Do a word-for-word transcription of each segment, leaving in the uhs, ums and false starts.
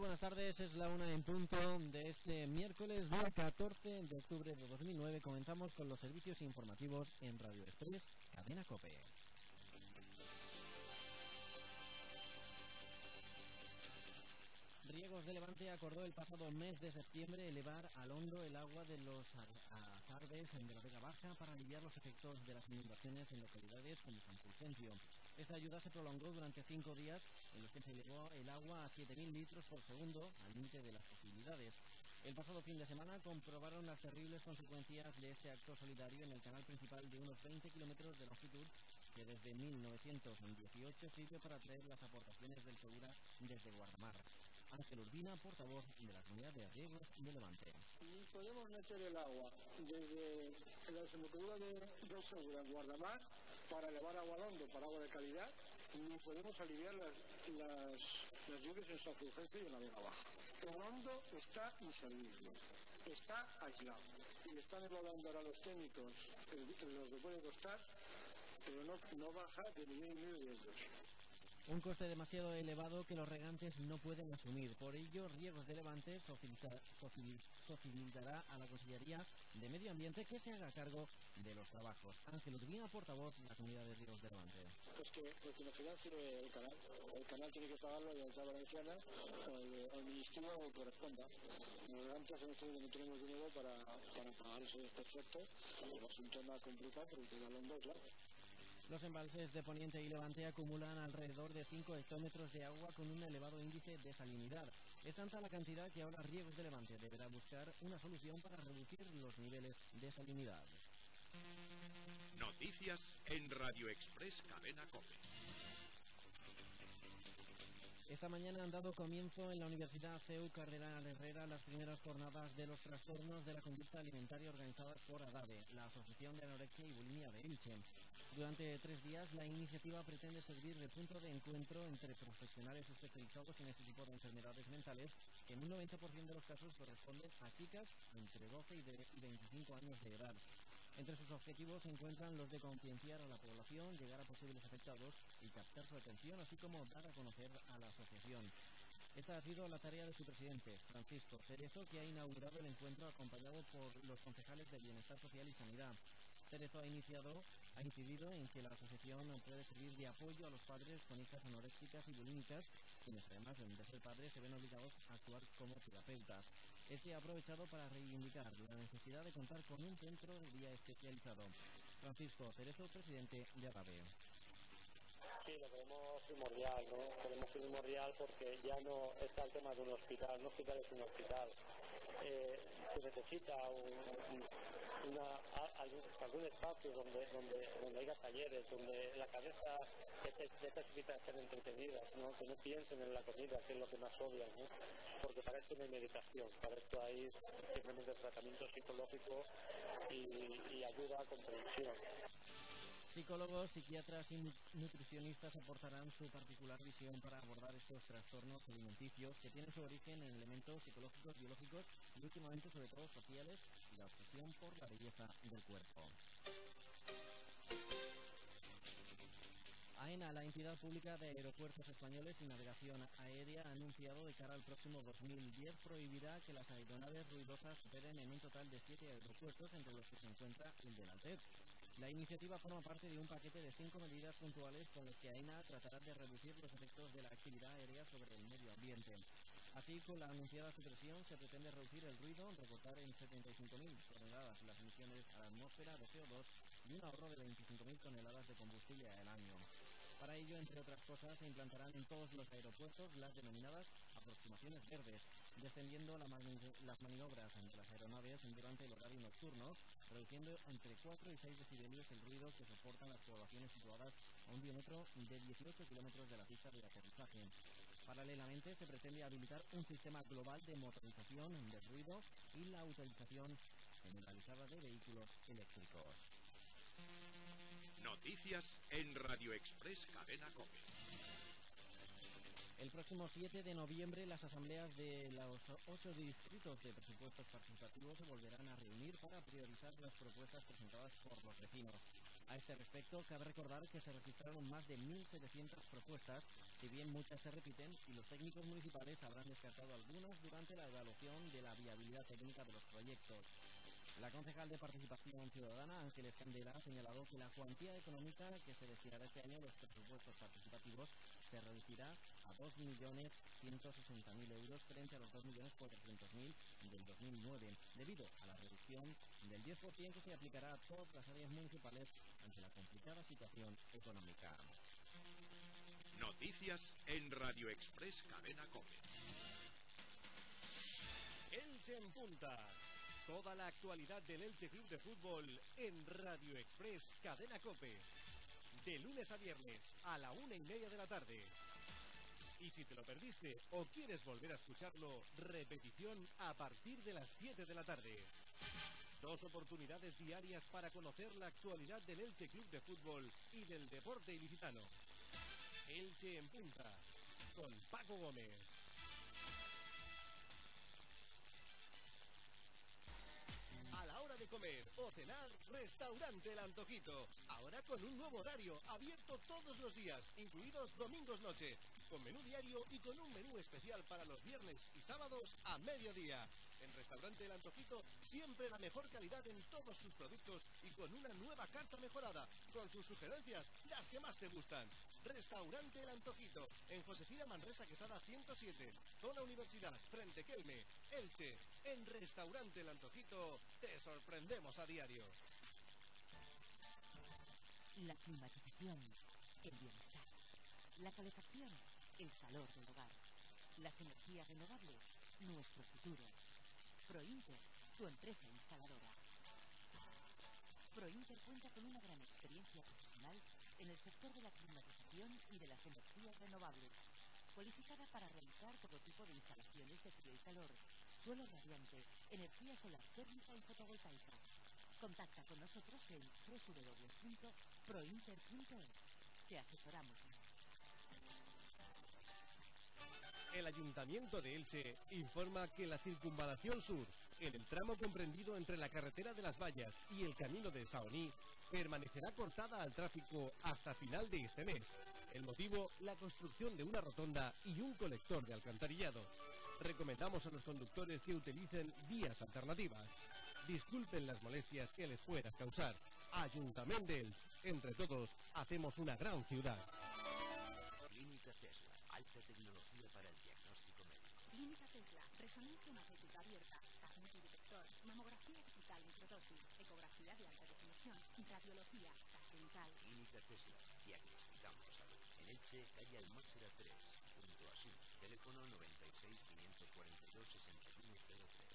buenas tardes, es la una en punto de este miércoles, día catorce de octubre de dos mil nueve. Comenzamos con los servicios informativos en Radio Express, Cadena COPE. Riegos de Levante acordó el pasado mes de septiembre elevar al hondo el agua de los azarbes de la Vega Baja para aliviar los efectos de las inundaciones en localidades como San Fulgencio. Esta ayuda se prolongó durante cinco días, en los que se elevó el agua a siete mil litros por segundo, al límite de las posibilidades. El pasado fin de semana comprobaron las terribles consecuencias de este acto solidario en el canal principal de unos veinte kilómetros de longitud, que desde mil novecientos dieciocho sirve para traer las aportaciones del Segura desde Guardamar. Ángel Urbina, portavoz de la Comunidad de Riegos de Levante. Ni podemos meter el agua desde la desembocadura de, de Segura en Guardamar para elevar agua al hondo, para agua de calidad, ni podemos aliviar las, las, las lluvias en San Fulgencio y en la Vega Baja. El hondo está inservible, está aislado y le están evaluando ahora los técnicos el, lo que puede costar, pero no, no baja de millón y medio de euros. Un coste demasiado elevado que los regantes no pueden asumir. Por ello, Riegos de Levante facilitará a la Consellería de Medio Ambiente que se haga cargo de los trabajos. Ángel Urbina, portavoz de la Comunidad de Riegos de Levante. Pues que, pues que nos financie el canal. El canal tiene que pagarlo de la Autoridad Valenciana o el, o el Ministerio que corresponda. Los regantes hemos tenido que no tenemos dinero para, para pagar ese proyecto. El asunto es más complicado porque queda el hondo, claro. Los embalses de Poniente y Levante acumulan alrededor de cinco hectómetros de agua con un elevado índice de salinidad. Es tanta la cantidad que ahora Riegos de Levante deberá buscar una solución para reducir los niveles de salinidad. Noticias en Radio Express Cadena COPE. Esta mañana han dado comienzo en la Universidad C E U Cardenal Herrera las primeras jornadas de los trastornos de la conducta alimentaria organizadas por ADABE, la Asociación de Anorexia y Bulimia de Elche. Durante tres días, la iniciativa pretende servir de punto de encuentro entre profesionales especializados en este tipo de enfermedades mentales, que en un noventa por ciento de los casos corresponden a chicas entre doce y veinticinco años de edad. Entre sus objetivos se encuentran los de concienciar a la población, llegar a posibles afectados y captar su atención, así como dar a conocer a la asociación. Esta ha sido la tarea de su presidente, Francisco Cerezo, que ha inaugurado el encuentro acompañado por los concejales de Bienestar Social y Sanidad. Cerezo ha, iniciado, ha incidido en que la asociación puede servir de apoyo a los padres con hijas anoréxicas y bulímicas, quienes además de ser padres se ven obligados a actuar como terapeutas. Este ha aprovechado para reivindicar la necesidad de contar con un centro de día especializado. Francisco Cerezo, presidente de ADABE. Sí, lo queremos primordial, ¿no? Queremos primordial porque ya no está el tema de un hospital, un hospital es un hospital. Eh, se necesita un, un, una, algún, algún espacio donde, donde, donde haya talleres, donde la cabeza necesita estar entretenida, ¿no? Que no piensen en la comida, que es lo que más odian, ¿no? Porque para esto no hay medicación, para esto hay simplemente tratamiento psicológico y, y ayuda a comprensión. Psicólogos, psiquiatras y nutricionistas aportarán su particular visión para abordar estos trastornos alimenticios que tienen su origen en elementos psicológicos, biológicos y últimamente sobre todo sociales y la obsesión por la belleza del cuerpo. AENA, la entidad pública de aeropuertos españoles y navegación aérea, ha anunciado de cara al próximo dos mil diez prohibirá que las aeronaves ruidosas operen en un total de siete aeropuertos, entre los que se encuentra el de la Altet. La iniciativa forma parte de un paquete de cinco medidas puntuales con las que AENA tratará de reducir los efectos de la actividad aérea sobre el medio ambiente. Así, con la anunciada supresión, se pretende reducir el ruido, recortar en setenta y cinco mil toneladas las emisiones a la atmósfera de C O dos y un ahorro de veinticinco mil toneladas de combustible al año. Para ello, entre otras cosas, se implantarán en todos los aeropuertos las denominadas aproximaciones verdes, descendiendo la mani las maniobras entre las aeronaves durante el horario nocturno, reduciendo entre cuatro y seis decibelios el ruido que soportan las poblaciones situadas a un diámetro de dieciocho kilómetros de la pista de aterrizaje. Paralelamente, se pretende habilitar un sistema global de motorización del ruido y la utilización generalizada de vehículos eléctricos. Noticias en Radio Express Cadena COPE. El próximo siete de noviembre las asambleas de los ocho distritos de presupuestos participativos se volverán a reunir para priorizar las propuestas presentadas por los vecinos. A este respecto, cabe recordar que se registraron más de mil setecientas propuestas, si bien muchas se repiten y los técnicos municipales habrán descartado algunas durante la evaluación de la viabilidad técnica de los proyectos. La concejal de Participación Ciudadana, Ángeles Candela, ha señalado que la cuantía económica que se destinará este año a los presupuestos participativos se reducirá a dos millones ciento sesenta mil euros frente a los dos millones cuatrocientos mil del dos mil nueve, debido a la reducción del diez por ciento que se aplicará a todas las áreas municipales ante la complicada situación económica. Noticias en Radio Express Cadena COPE. Elche en punta. Toda la actualidad del Elche Club de Fútbol en Radio Express Cadena COPE. De lunes a viernes a la una y media de la tarde. Y si te lo perdiste o quieres volver a escucharlo, repetición a partir de las siete de la tarde. Dos oportunidades diarias para conocer la actualidad del Elche Club de Fútbol y del deporte ilicitano. Elche en punta, con Paco Gómez. A la hora de comer o cenar, Restaurante El Antojito. Ahora con un nuevo horario, abierto todos los días, incluidos domingos noche. Con menú diario y con un menú especial para los viernes y sábados a mediodía. En Restaurante El Antojito, siempre la mejor calidad en todos sus productos y con una nueva carta mejorada, con sus sugerencias, las que más te gustan. Restaurante El Antojito, en Josefina Manresa Quesada ciento siete, Zona Universidad, frente Kelme, Elche. En Restaurante El Antojito, te sorprendemos a diario. La climatización, el bienestar. La calefacción, el calor del hogar. Las energías renovables, nuestro futuro. Prointer, tu empresa instaladora. Prointer cuenta con una gran experiencia profesional en el sector de la climatización y de las energías renovables, cualificada para realizar todo tipo de instalaciones de frío y calor, suelo radiante, energía solar térmica y fotovoltaica. Contacta con nosotros en doble u doble u doble u punto prointer punto es. Te asesoramos. El Ayuntamiento de Elche informa que la Circunvalación Sur, en el tramo comprendido entre la carretera de las Vallas y el camino de Saoní, permanecerá cortada al tráfico hasta final de este mes. El motivo, la construcción de una rotonda y un colector de alcantarillado. Recomendamos a los conductores que utilicen vías alternativas. Disculpen las molestias que les pueda causar. Ayuntamiento de Elche. Entre todos, hacemos una gran ciudad. Clínica Tesla. Alta tecnología para el diagnóstico médico. Clínica Tesla. Resonancia magnética abierta. Magnético-detector. Mamografía digital microdosis. Ecografía de alta definición. Radiología. Dental. Clínica Tesla. Diagnosticamos salud. En Elche, calle Almásera tres, junto a Sur. Teléfono noventa y seis, quinientos cuarenta y dos, sesenta y uno cero tres.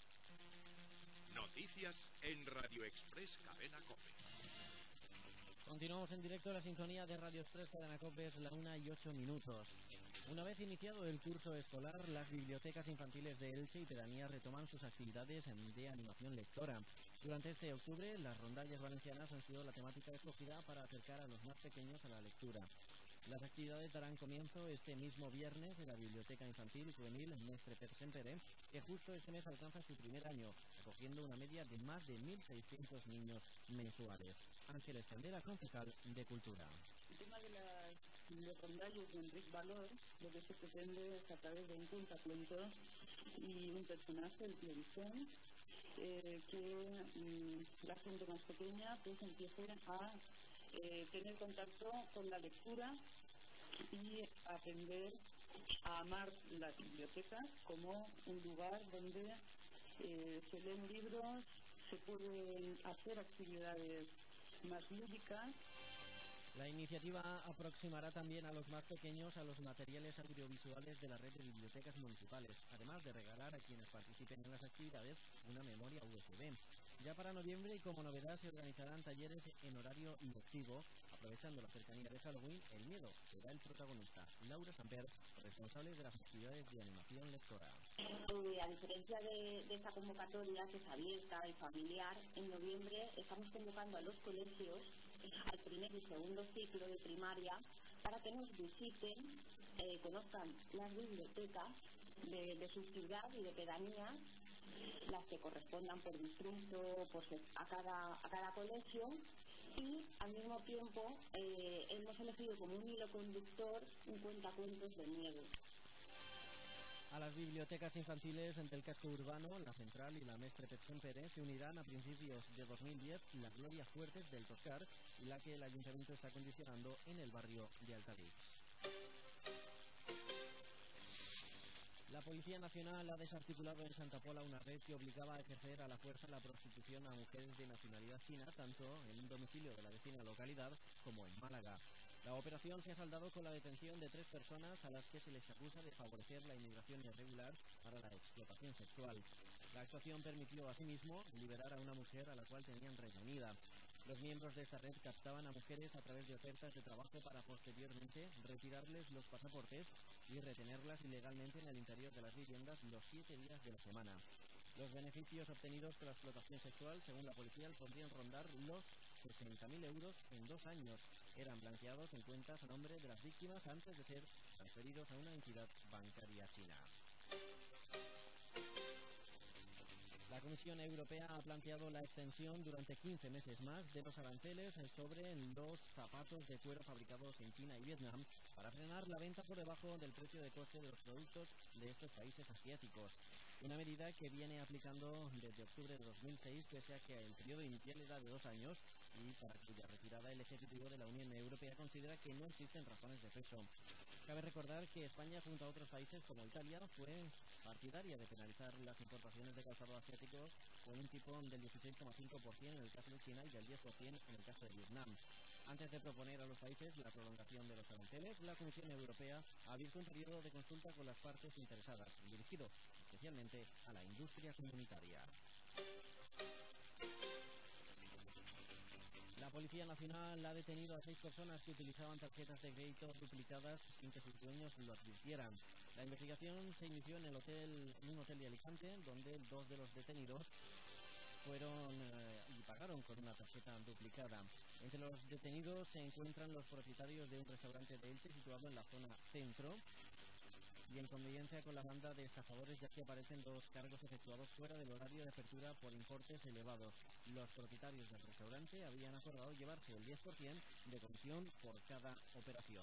Noticias en Radio Express Cadena COPE. Continuamos en directo. La sintonía de Radio Express Cadena COPE es la una y ocho minutos. Una vez iniciado el curso escolar, las bibliotecas infantiles de Elche y pedanías retoman sus actividades de animación lectora. Durante este octubre, las rondallas valencianas han sido la temática escogida para acercar a los más pequeños a la lectura. Las actividades darán comienzo este mismo viernes en la Biblioteca Infantil y Juvenil Mestre Per Sempere, que justo este mes alcanza su primer año, acogiendo una media de más de mil seiscientos niños mensuales. Ángeles Candela, concejal de Cultura. El tema de las de rondallas de Enric Valor, lo que se pretende es a través de un cuentacuentos y un personaje, el tío Vicente, eh, que mm, la gente más pequeña pues empiece a eh, tener contacto con la lectura y aprender a amar las bibliotecas como un lugar donde eh, se leen libros, se pueden hacer actividades más lúdicas. La iniciativa aproximará también a los más pequeños a los materiales audiovisuales de la red de bibliotecas municipales, además de regalar a quienes participen en las actividades una memoria U S B. Ya para noviembre, y como novedad, se organizarán talleres en horario lectivo, aprovechando la cercanía de Halloween. El miedo será el protagonista. Laura Samper, responsable de las actividades de animación lectora. Eh, a diferencia de, de esta convocatoria, que es abierta y familiar, en noviembre estamos convocando a los colegios al primer y segundo ciclo de primaria para que nos visiten, eh, conozcan las bibliotecas de, de su ciudad y de pedanías, las que correspondan por distrito, por, a, cada, a cada colegio, y al mismo tiempo eh, hemos elegido como un hilo conductor un cuentacuentos de nieve. A las bibliotecas infantiles entre el casco urbano, la Central y la Mestre Pere se unirán a principios de dos mil diez la Gloria Fuertes del Toscar, la que el Ayuntamiento está condicionando en el barrio de Altavix. La Policía Nacional ha desarticulado en Santa Pola una red que obligaba a ejercer a la fuerza la prostitución a mujeres de nacionalidad china, tanto en un domicilio de la vecina localidad como en Málaga. La operación se ha saldado con la detención de tres personas a las que se les acusa de favorecer la inmigración irregular para la explotación sexual. La actuación permitió asimismo liberar a una mujer a la cual tenían retenida. Los miembros de esta red captaban a mujeres a través de ofertas de trabajo para posteriormente retirarles los pasaportes y retenerlas ilegalmente en el interior de las viviendas los siete días de la semana. Los beneficios obtenidos por la explotación sexual, según la policía, podrían rondar los sesenta mil euros en dos años. Eran blanqueados en cuentas a nombre de las víctimas antes de ser transferidos a una entidad bancaria china. La Comisión Europea ha planteado la extensión durante quince meses más de los aranceles sobre los zapatos de cuero fabricados en China y Vietnam para frenar la venta por debajo del precio de coste de los productos de estos países asiáticos. Una medida que viene aplicando desde octubre de dos mil seis, pese a que el periodo inicial era de dos años y para cuya retirada el Ejecutivo de la Unión Europea considera que no existen razones de peso. Cabe recordar que España, junto a otros países como Italia, fue partidaria de penalizar las importaciones de calzado asiáticos con un tipo del dieciséis coma cinco por ciento en el caso de China y del diez por ciento en el caso de Vietnam. Antes de proponer a los países la prolongación de los aranceles, la Comisión Europea ha abierto un periodo de consulta con las partes interesadas, dirigido especialmente a la industria comunitaria. La Policía Nacional ha detenido a seis personas que utilizaban tarjetas de crédito duplicadas sin que sus dueños lo advirtieran. La investigación se inició en el hotel, en un hotel de Alicante, donde dos de los detenidos fueron eh, y pagaron con una tarjeta duplicada. Entre los detenidos se encuentran los propietarios de un restaurante de Elche situado en la zona centro y en convivencia con la banda de estafadores, ya que aparecen dos cargos efectuados fuera del horario de apertura por importes elevados. Los propietarios del restaurante habían acordado llevarse el diez por ciento de comisión por cada operación.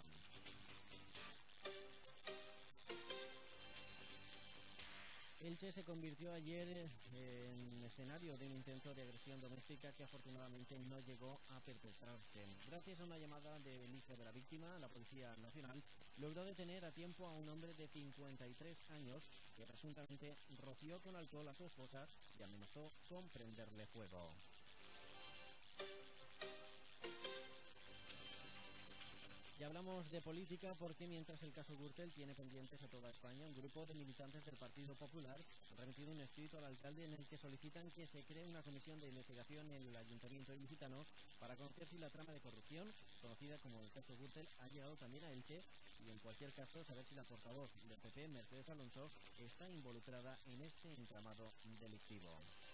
Elche se convirtió ayer en escenario de un intento de agresión doméstica que afortunadamente no llegó a perpetrarse. Gracias a una llamada del hijo de la víctima, la Policía Nacional logró detener a tiempo a un hombre de cincuenta y tres años que presuntamente roció con alcohol a su esposa y amenazó con prenderle fuego. Y hablamos de política porque mientras el caso Gürtel tiene pendientes a toda España, un grupo de militantes del Partido Popular ha remitido un escrito al alcalde en el que solicitan que se cree una comisión de investigación en el Ayuntamiento ilicitano para conocer si la trama de corrupción, conocida como el caso Gürtel, ha llegado también a Elche y en cualquier caso saber si la portavoz del P P, Mercedes Alonso, está involucrada en este entramado delictivo.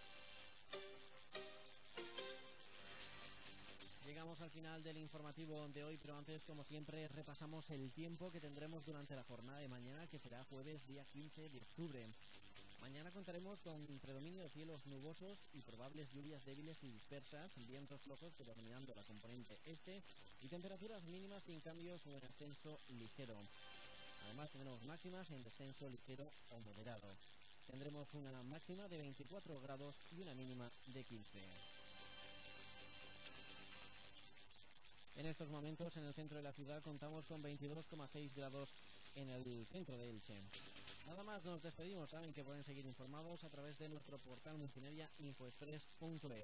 Llegamos al final del informativo de hoy, pero antes, como siempre, repasamos el tiempo que tendremos durante la jornada de mañana, que será jueves día quince de octubre. Mañana contaremos con predominio de cielos nubosos y probables lluvias débiles y dispersas, vientos flojos predominando la componente este y temperaturas mínimas sin cambios o en ascenso ligero. Además tendremos máximas en descenso ligero o moderado. Tendremos una máxima de veinticuatro grados y una mínima de quince. En estos momentos en el centro de la ciudad contamos con veintidós coma seis grados en el centro de Elche. Nada más, nos despedimos. Saben que pueden seguir informados a través de nuestro portal multimedia infoexpress punto es.